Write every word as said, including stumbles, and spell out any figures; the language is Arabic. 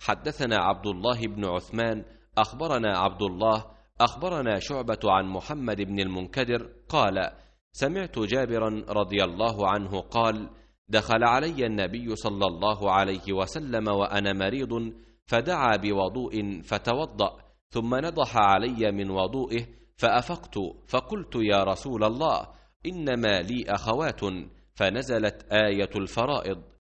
حدثنا عبد الله بن عثمان أخبرنا عبد الله أخبرنا شعبة عن محمد بن المنكدر قال: سمعت جابرا رضي الله عنه قال: دخل علي النبي صلى الله عليه وسلم وأنا مريض، فدعا بوضوء فتوضأ، ثم نضح علي من وضوئه، فأفقت فقلت: يا رسول الله، إنما لي أخوات، فنزلت آية الفرائض: